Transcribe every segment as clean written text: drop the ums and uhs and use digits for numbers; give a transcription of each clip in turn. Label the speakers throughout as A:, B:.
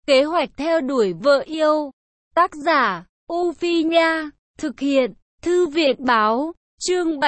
A: Kế hoạch theo đuổi vợ yêu. Tác giả, U Phi Nha. Thực hiện, Thư viện Báo. Chương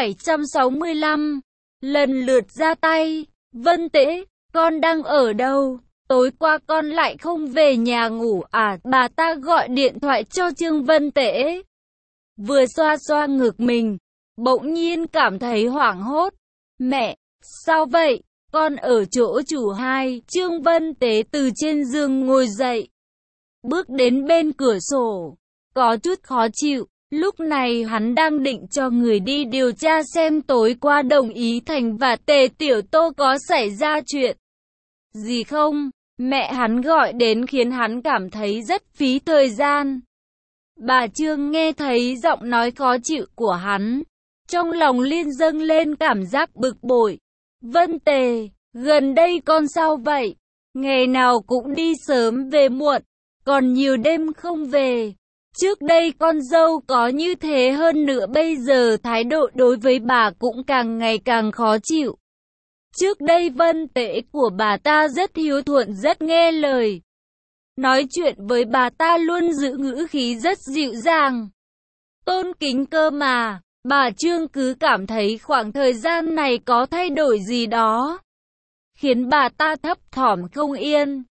A: 765. Lần lượt ra tay. Vân Tễ, con đang ở đâu? Tối qua con lại không về nhà ngủ à? Bà ta gọi điện thoại cho Trương Vân Tễ. Vừa xoa xoa ngực mình, bỗng nhiên cảm thấy hoảng hốt. Mẹ, sao vậy? Con ở chỗ chủ hai. Trương Vân Tễ từ trên giường ngồi dậy, bước đến bên cửa sổ, có chút khó chịu. Lúc này hắn đang định cho người đi điều tra xem tối qua Đồng Ý Thành và Tề Tiểu Tô có xảy ra chuyện gì không. Mẹ hắn gọi đến khiến hắn cảm thấy rất phí thời gian. Bà Trương nghe thấy giọng nói khó chịu của hắn, trong lòng liền dâng lên cảm giác bực bội. Vân Tề, gần đây con sao vậy? Ngày nào cũng đi sớm về muộn, còn nhiều đêm không về. Trước đây con dâu có như thế, hơn nữa bây giờ thái độ đối với bà cũng càng ngày càng khó chịu. Trước đây Vân Tễ của bà ta rất hiếu thuận, rất nghe lời. Nói chuyện với bà ta luôn giữ ngữ khí rất dịu dàng, tôn kính cơ mà. Bà Trương cứ cảm thấy khoảng thời gian này có thay đổi gì đó, khiến bà ta thấp thỏm không yên.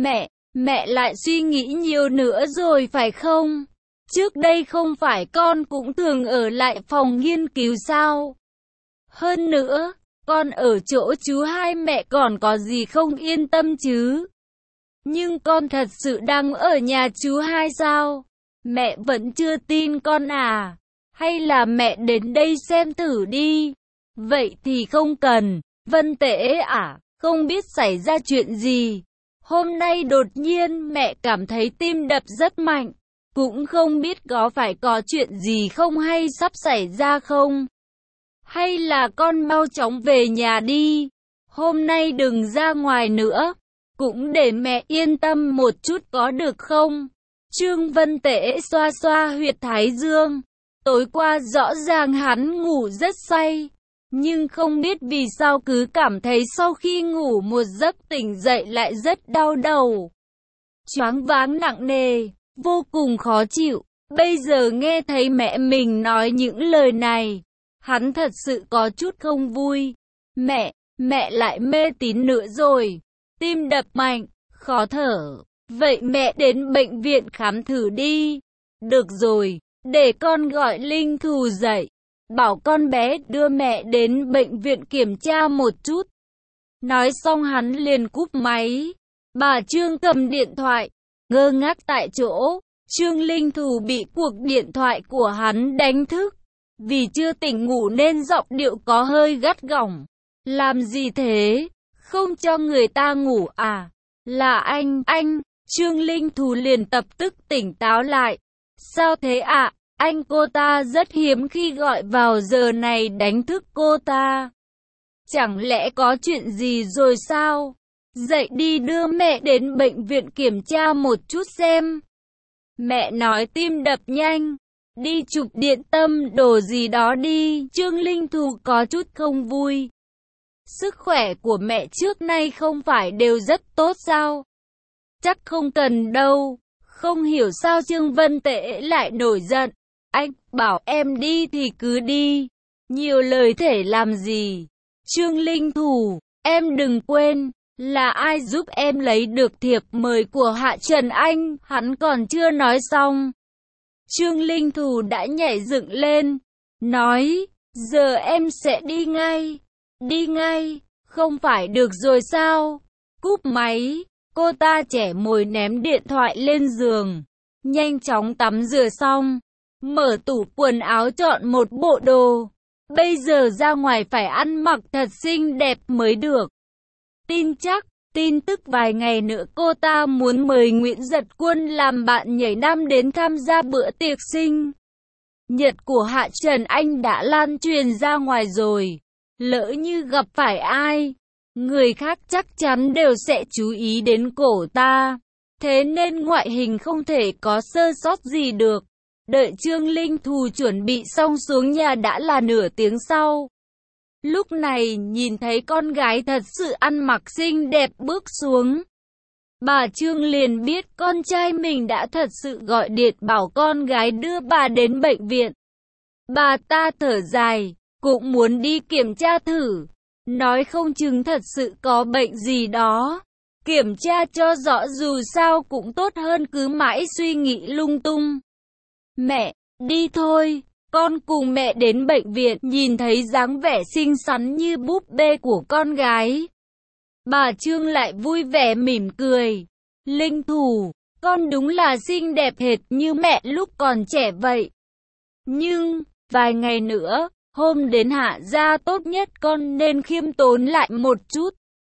A: Mẹ lại suy nghĩ nhiều nữa rồi phải không? Trước đây không phải con cũng thường ở lại phòng nghiên cứu sao? Hơn nữa, con ở chỗ chú hai mẹ còn có gì không yên tâm chứ? Nhưng con thật sự đang ở nhà chú hai sao? Mẹ vẫn chưa tin con à? Hay là mẹ đến đây xem thử đi? Vậy thì không cần. Vân Tễ à, không biết xảy ra chuyện gì. Hôm nay đột nhiên mẹ cảm thấy tim đập rất mạnh. Cũng không biết có phải có chuyện gì không hay sắp xảy ra không? Hay là con mau chóng về nhà đi. Hôm nay đừng ra ngoài nữa. Cũng để mẹ yên tâm một chút có được không? Trương Vân Tễ xoa xoa huyệt thái dương. Tối qua rõ ràng hắn ngủ rất say, nhưng không biết vì sao cứ cảm thấy sau khi ngủ một giấc tỉnh dậy lại rất đau đầu, choáng váng nặng nề, vô cùng khó chịu. Bây giờ nghe thấy mẹ mình nói những lời này, hắn thật sự có chút không vui. Mẹ lại mê tín nữa rồi, tim đập mạnh, khó thở. Vậy mẹ đến bệnh viện khám thử đi. Được rồi, để con gọi Linh Thù dậy, bảo con bé đưa mẹ đến bệnh viện kiểm tra một chút. Nói xong hắn liền cúp máy. Bà Trương cầm điện thoại, ngơ ngác tại chỗ. Trương Linh Thù bị cuộc điện thoại của hắn đánh thức. Vì chưa tỉnh ngủ nên giọng điệu có hơi gắt gỏng. Làm gì thế? Không cho người ta ngủ à? Là anh. Trương Linh Thù liền lập tức tỉnh táo lại. Sao thế ạ? Anh, cô ta rất hiếm khi gọi vào giờ này đánh thức cô ta. Chẳng lẽ có chuyện gì rồi sao? Dậy đi, đưa mẹ đến bệnh viện kiểm tra một chút xem. Mẹ nói tim đập nhanh. Đi chụp điện tâm đồ gì đó đi. Trương Linh Thù có chút không vui. Sức khỏe của mẹ trước nay không phải đều rất tốt sao? Chắc không cần đâu. Không hiểu sao Trương Vân Tễ lại nổi giận. Anh bảo em đi thì cứ đi. Nhiều lời thể làm gì? Trương Linh Thù, em đừng quên, là ai giúp em lấy được thiệp mời của Hạ Trần Anh, hắn còn chưa nói xong. Trương Linh Thù đã nhảy dựng lên, nói, giờ em sẽ đi ngay. Đi ngay, không phải được rồi sao? Cúp máy. Cô ta chẻ môi ném điện thoại lên giường, nhanh chóng tắm rửa xong, mở tủ quần áo chọn một bộ đồ. Bây giờ ra ngoài phải ăn mặc thật xinh đẹp mới được. Tin tức vài ngày nữa cô ta muốn mời Nguyễn Giật Quân làm bạn nhảy nam đến tham gia bữa tiệc sinh nhật của Hạ Trần Anh đã lan truyền ra ngoài rồi. Lỡ như gặp phải ai, người khác chắc chắn đều sẽ chú ý đến cổ ta. Thế nên ngoại hình không thể có sơ sót gì được. Đợi Trương Linh Thù chuẩn bị xong xuống nhà đã là nửa tiếng sau. Lúc này nhìn thấy con gái thật sự ăn mặc xinh đẹp bước xuống. Bà Trương liền biết con trai mình đã thật sự gọi điện bảo con gái đưa bà đến bệnh viện. Bà ta thở dài, cũng muốn đi kiểm tra thử, nói không chừng thật sự có bệnh gì đó. Kiểm tra cho rõ dù sao cũng tốt hơn cứ mãi suy nghĩ lung tung. Mẹ, đi thôi, con cùng mẹ đến bệnh viện. Nhìn thấy dáng vẻ xinh xắn như búp bê của con gái, bà Trương lại vui vẻ mỉm cười. Linh Thủ, con đúng là xinh đẹp hệt như mẹ lúc còn trẻ vậy. Nhưng, vài ngày nữa, hôm đến Hạ gia tốt nhất con nên khiêm tốn lại một chút.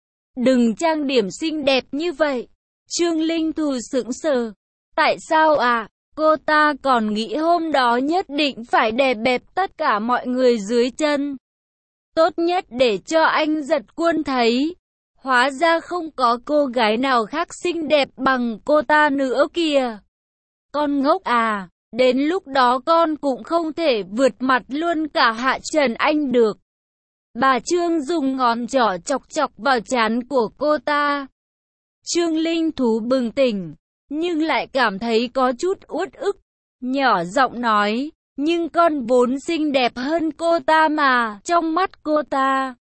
A: Đừng trang điểm xinh đẹp như vậy. Trương Linh Thủ sững sờ. Tại sao à? Cô ta còn nghĩ hôm đó nhất định phải đè bẹp tất cả mọi người dưới chân. Tốt nhất để cho anh Giật Quân thấy. Hóa ra không có cô gái nào khác xinh đẹp bằng cô ta nữa kìa. Con ngốc à, đến lúc đó con cũng không thể vượt mặt luôn cả Hạ Trần Anh được. Bà Trương dùng ngón trỏ chọc chọc vào trán của cô ta. Trương Linh Thú bừng tỉnh, nhưng lại cảm thấy có chút uất ức. Nhỏ giọng nói, nhưng con vốn xinh đẹp hơn cô ta mà. Trong mắt cô ta,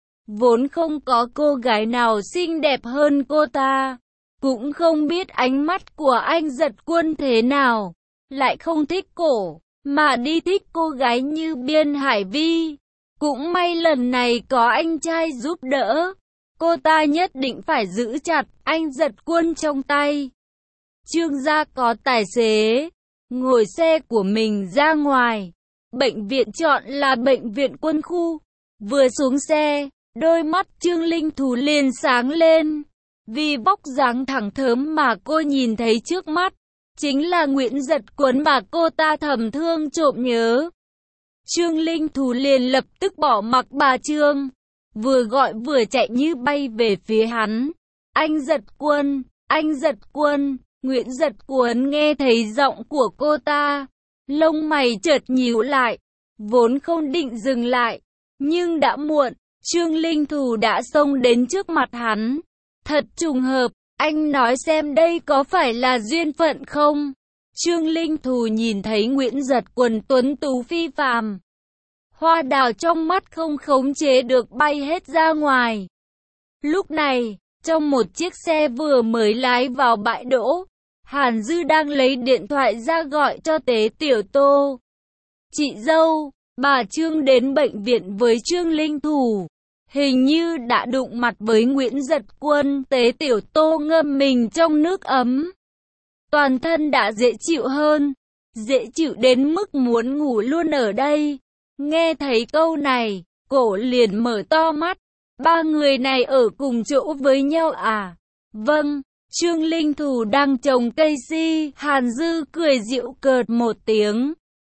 A: vốn không có cô gái nào xinh đẹp hơn cô ta. Cũng không biết ánh mắt của anh Giật Quân thế nào, lại không thích cổ, mà đi thích cô gái như Biên Hải Vi. Cũng may lần này có anh trai giúp đỡ, cô ta nhất định phải giữ chặt anh Giật Quân trong tay. Trương gia có tài xế, ngồi xe của mình ra ngoài. Bệnh viện chọn là bệnh viện quân khu. Vừa xuống xe, đôi mắt Trương Linh Thú liền sáng lên. Vì vóc dáng thẳng thớm mà cô nhìn thấy trước mắt, chính là Nguyễn Giật Quân mà cô ta thầm thương trộm nhớ. Trương Linh Thú liền lập tức bỏ mặc bà Trương, vừa gọi vừa chạy như bay về phía hắn. Anh Giật Quân, anh Giật Quân. Nguyễn Giật Quân nghe thấy giọng của cô ta, lông mày chợt nhíu lại, vốn không định dừng lại, nhưng đã muộn. Trương Linh Thú đã xông đến trước mặt hắn. Thật trùng hợp, anh nói xem đây có phải là duyên phận không? Trương Linh Thú nhìn thấy Nguyễn Giật Quân tuấn tú phi phàm, hoa đào trong mắt không khống chế được bay hết ra ngoài. Lúc này, trong một chiếc xe vừa mới lái vào bãi đỗ, Hàn Dư đang lấy điện thoại ra gọi cho Tế Tiểu Tô. Chị dâu, bà Trương đến bệnh viện với Trương Linh Thú, hình như đã đụng mặt với Nguyễn Giật Quân. Tế Tiểu Tô ngâm mình trong nước ấm, toàn thân đã dễ chịu hơn, dễ chịu đến mức muốn ngủ luôn ở đây. Nghe thấy câu này, cổ liền mở to mắt. Ba người này ở cùng chỗ với nhau à? Vâng. Trương Linh Thú đang trồng cây si. Hàn Dư cười giễu cợt một tiếng.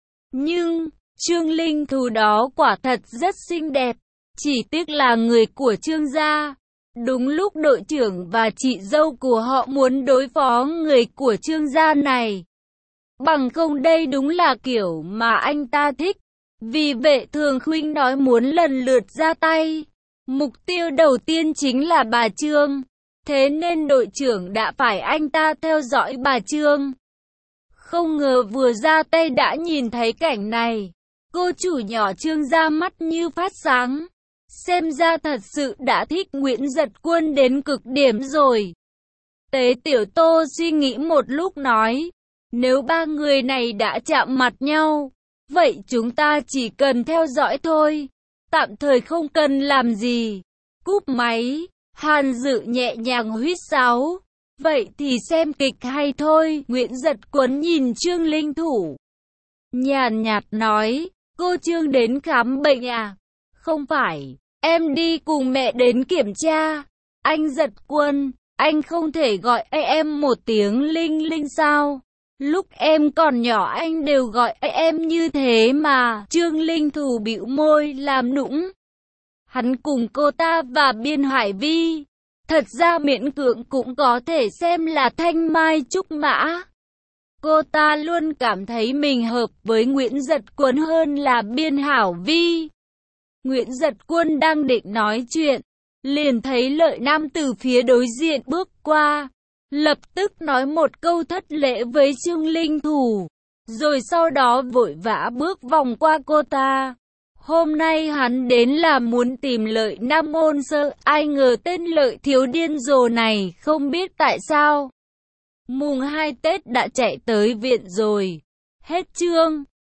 A: Nhưng, Trương Linh Thú đó quả thật rất xinh đẹp. Chỉ tiếc là người của Trương gia. Đúng lúc đội trưởng và chị dâu của họ muốn đối phó người của Trương gia này. Bằng không đây đúng là kiểu mà anh ta thích. Vì Vệ Thường Khuynh nói muốn lần lượt ra tay. Mục tiêu đầu tiên chính là bà Trương. Thế nên đội trưởng đã phải anh ta theo dõi bà Trương. Không ngờ vừa ra tay đã nhìn thấy cảnh này. Cô chủ nhỏ Trương ra mắt như phát sáng. Xem ra thật sự đã thích Nguyễn Giật Quân đến cực điểm rồi. Tế Tiểu Tô suy nghĩ một lúc nói. Nếu ba người này đã chạm mặt nhau, vậy chúng ta chỉ cần theo dõi thôi. Tạm thời không cần làm gì. Cúp máy. Hàn Dự nhẹ nhàng huýt sáo. Vậy thì xem kịch hay thôi. Nguyễn Giật Quân nhìn Trương Linh Thú, nhàn nhạt nói. Cô Trương đến khám bệnh à? Không phải, em đi cùng mẹ đến kiểm tra. Anh Giật Quân, anh không thể gọi em một tiếng Linh Linh sao? Lúc em còn nhỏ anh đều gọi em như thế mà. Trương Linh Thú bĩu môi làm nũng. Hắn cùng cô ta và Biên Hải Vi, thật ra miễn cưỡng cũng có thể xem là thanh mai trúc mã. Cô ta luôn cảm thấy mình hợp với Nguyễn Giật Quân hơn là Biên Hải Vi. Nguyễn Giật Quân đang định nói chuyện, liền thấy Lợi Nam từ phía đối diện bước qua. lập tức nói một câu thất lễ với Trương Linh Thủ, rồi sau đó vội vã bước vòng qua cô ta. Hôm nay hắn đến là muốn tìm Lợi Nam Môn Sơ, ai ngờ tên Lợi thiếu điên rồ này không biết tại sao. Mùng 2 Tết đã chạy tới viện rồi. Hết chương.